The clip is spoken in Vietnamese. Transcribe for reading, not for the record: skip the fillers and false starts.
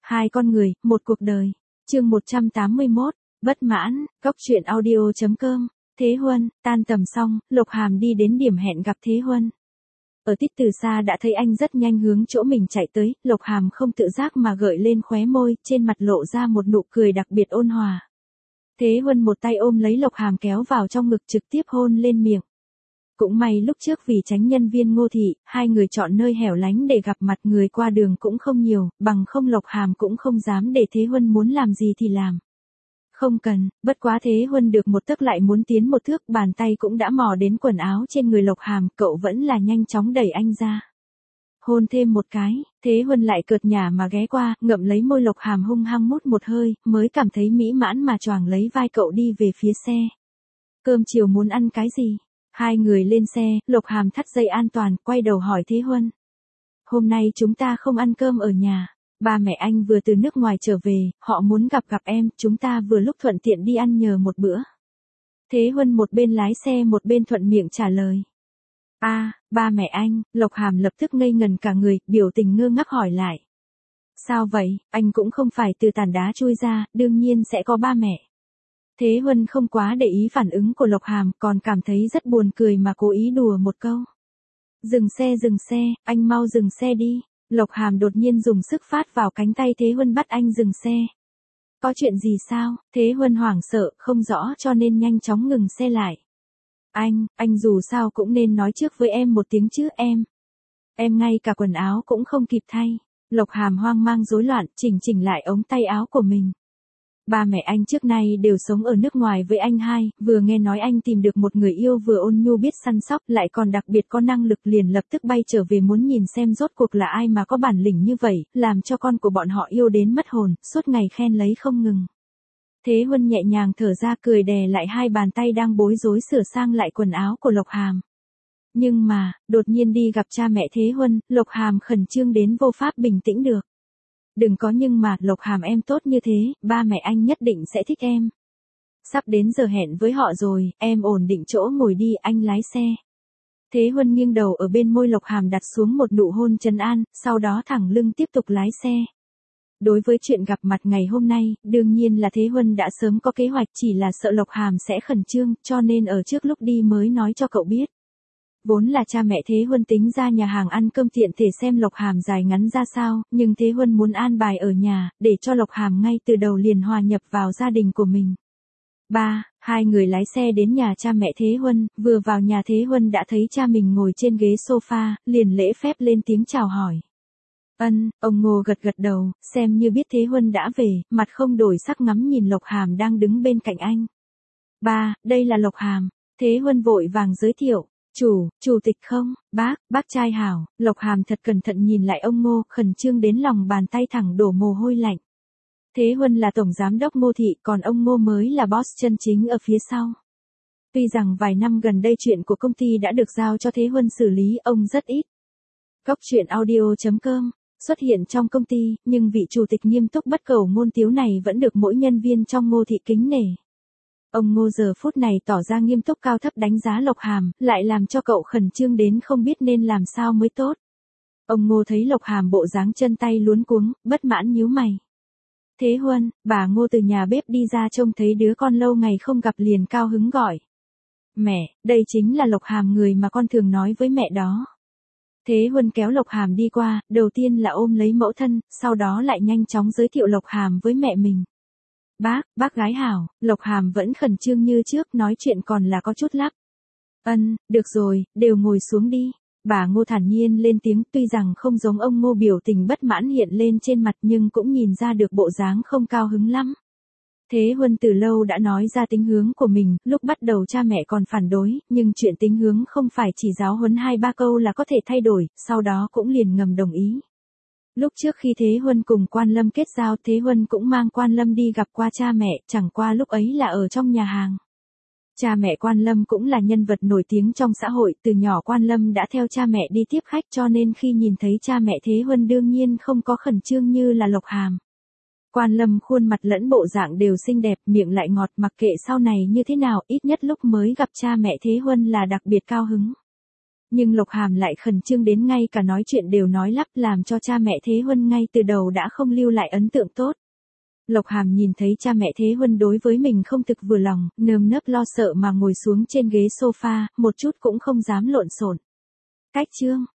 Hai con người, một cuộc đời. Chương 181, bất mãn, Cóc truyện audio.com. Thế Huân, tan tầm xong, Lộc Hàm đi đến điểm hẹn gặp Thế Huân. Ở tít từ xa đã thấy anh rất nhanh hướng chỗ mình chạy tới, Lộc Hàm không tự giác mà gợi lên khóe môi, trên mặt lộ ra một nụ cười đặc biệt ôn hòa. Thế Huân một tay ôm lấy Lộc Hàm kéo vào trong ngực trực tiếp hôn lên miệng. Cũng may lúc trước vì tránh nhân viên Ngô Thị, hai người chọn nơi hẻo lánh để gặp mặt, người qua đường cũng không nhiều, bằng không Lộc Hàm cũng không dám để Thế Huân muốn làm gì thì làm. Không cần, bất quá Thế Huân được một tấc lại muốn tiến một thước, bàn tay cũng đã mò đến quần áo trên người Lộc Hàm, cậu vẫn là nhanh chóng đẩy anh ra. Hôn thêm một cái, Thế Huân lại cợt nhả mà ghé qua, ngậm lấy môi Lộc Hàm hung hăng mút một hơi, mới cảm thấy mỹ mãn mà choàng lấy vai cậu đi về phía xe. Cơm chiều muốn ăn cái gì? Hai người lên xe, Lộc Hàm thắt dây an toàn, quay đầu hỏi Thế Huân. Hôm nay chúng ta không ăn cơm ở nhà, ba mẹ anh vừa từ nước ngoài trở về, họ muốn gặp em, chúng ta vừa lúc thuận tiện đi ăn nhờ một bữa. Thế Huân một bên lái xe một bên thuận miệng trả lời. Ba mẹ anh, Lộc Hàm lập tức ngây ngần cả người, biểu tình ngơ ngác hỏi lại. Sao vậy, anh cũng không phải từ tảng đá chui ra, đương nhiên sẽ có ba mẹ. Thế Huân không quá để ý phản ứng của Lộc Hàm, còn cảm thấy rất buồn cười mà cố ý đùa một câu. Dừng xe, anh mau dừng xe đi. Lộc Hàm đột nhiên dùng sức phát vào cánh tay Thế Huân bắt anh dừng xe. Có chuyện gì sao? Thế Huân hoảng sợ, không rõ cho nên nhanh chóng ngừng xe lại. Anh dù sao cũng nên nói trước với em một tiếng chứ em. Em ngay cả quần áo cũng không kịp thay. Lộc Hàm hoang mang rối loạn, chỉnh lại ống tay áo của mình. Ba mẹ anh trước nay đều sống ở nước ngoài với anh hai, vừa nghe nói anh tìm được một người yêu vừa ôn nhu biết săn sóc lại còn đặc biệt có năng lực liền lập tức bay trở về muốn nhìn xem rốt cuộc là ai mà có bản lĩnh như vậy, làm cho con của bọn họ yêu đến mất hồn, suốt ngày khen lấy không ngừng. Thế Huân nhẹ nhàng thở ra cười đè lại hai bàn tay đang bối rối sửa sang lại quần áo của Lộc Hàm. Nhưng mà, đột nhiên đi gặp cha mẹ Thế Huân, Lộc Hàm khẩn trương đến vô pháp bình tĩnh được. Đừng có nhưng mà, Lộc Hàm em tốt như thế, ba mẹ anh nhất định sẽ thích em. Sắp đến giờ hẹn với họ rồi, em ổn định chỗ ngồi đi, anh lái xe. Thế Huân nghiêng đầu ở bên môi Lộc Hàm đặt xuống một nụ hôn trấn an, sau đó thẳng lưng tiếp tục lái xe. Đối với chuyện gặp mặt ngày hôm nay, đương nhiên là Thế Huân đã sớm có kế hoạch, chỉ là sợ Lộc Hàm sẽ khẩn trương, cho nên ở trước lúc đi mới nói cho cậu biết. Vốn là cha mẹ Thế Huân tính ra nhà hàng ăn cơm tiện thể xem Lộc Hàm dài ngắn ra sao, nhưng Thế Huân muốn an bài ở nhà, để cho Lộc Hàm ngay từ đầu liền hòa nhập vào gia đình của mình. Hai người lái xe đến nhà cha mẹ Thế Huân, vừa vào nhà Thế Huân đã thấy cha mình ngồi trên ghế sofa, liền lễ phép lên tiếng chào hỏi. Ông Ngô gật đầu, xem như biết Thế Huân đã về, mặt không đổi sắc ngắm nhìn Lộc Hàm đang đứng bên cạnh anh. Đây là Lộc Hàm. Thế Huân vội vàng giới thiệu. Chủ tịch không, bác trai hảo. Lộc Hàm thật cẩn thận nhìn lại ông Ngô, khẩn trương đến lòng bàn tay thẳng đổ mồ hôi lạnh. Thế Huân là tổng giám đốc Ngô Thị, còn ông Ngô mới là boss chân chính ở phía sau. Tuy rằng vài năm gần đây chuyện của công ty đã được giao cho Thế Huân xử lý, ông rất ít. Cóc truyện audio.com xuất hiện trong công ty, nhưng vị chủ tịch nghiêm túc bất cầu ngôn tiếu này vẫn được mỗi nhân viên trong Ngô Thị kính nể. Ông Ngô giờ phút này tỏ ra nghiêm túc cao thấp đánh giá Lộc Hàm, lại làm cho cậu khẩn trương đến không biết nên làm sao mới tốt. Ông Ngô thấy Lộc Hàm bộ dáng chân tay luống cuống, bất mãn nhíu mày. Thế Huân, bà Ngô từ nhà bếp đi ra trông thấy đứa con lâu ngày không gặp liền cao hứng gọi. Mẹ, đây chính là Lộc Hàm người mà con thường nói với mẹ đó. Thế Huân kéo Lộc Hàm đi qua, đầu tiên là ôm lấy mẫu thân, sau đó lại nhanh chóng giới thiệu Lộc Hàm với mẹ mình. Bác gái hảo. Lộc Hàm vẫn khẩn trương như trước, nói chuyện còn là có chút lắp. Được rồi, đều ngồi xuống đi. Bà Ngô thản nhiên lên tiếng, tuy rằng không giống ông Ngô biểu tình bất mãn hiện lên trên mặt nhưng cũng nhìn ra được bộ dáng không cao hứng lắm. Thế Huân từ lâu đã nói ra tính hướng của mình, lúc bắt đầu cha mẹ còn phản đối, nhưng chuyện tính hướng không phải chỉ giáo huấn 2-3 câu là có thể thay đổi, sau đó cũng liền ngầm đồng ý. Lúc trước khi Thế Huân cùng Quan Lâm kết giao, Thế Huân cũng mang Quan Lâm đi gặp qua cha mẹ, chẳng qua lúc ấy là ở trong nhà hàng. Cha mẹ Quan Lâm cũng là nhân vật nổi tiếng trong xã hội, từ nhỏ Quan Lâm đã theo cha mẹ đi tiếp khách cho nên khi nhìn thấy cha mẹ Thế Huân đương nhiên không có khẩn trương như là Lộc Hàm. Quan Lâm khuôn mặt lẫn bộ dạng đều xinh đẹp, miệng lại ngọt, mặc kệ sau này như thế nào, ít nhất lúc mới gặp cha mẹ Thế Huân là đặc biệt cao hứng. Nhưng Lộc Hàm lại khẩn trương đến ngay cả nói chuyện đều nói lắp, làm cho cha mẹ Thế Huân ngay từ đầu đã không lưu lại ấn tượng tốt. Lộc Hàm nhìn thấy cha mẹ Thế Huân đối với mình không thực vừa lòng, nơm nớp lo sợ mà ngồi xuống trên ghế sofa, một chút cũng không dám lộn xộn. Cách chương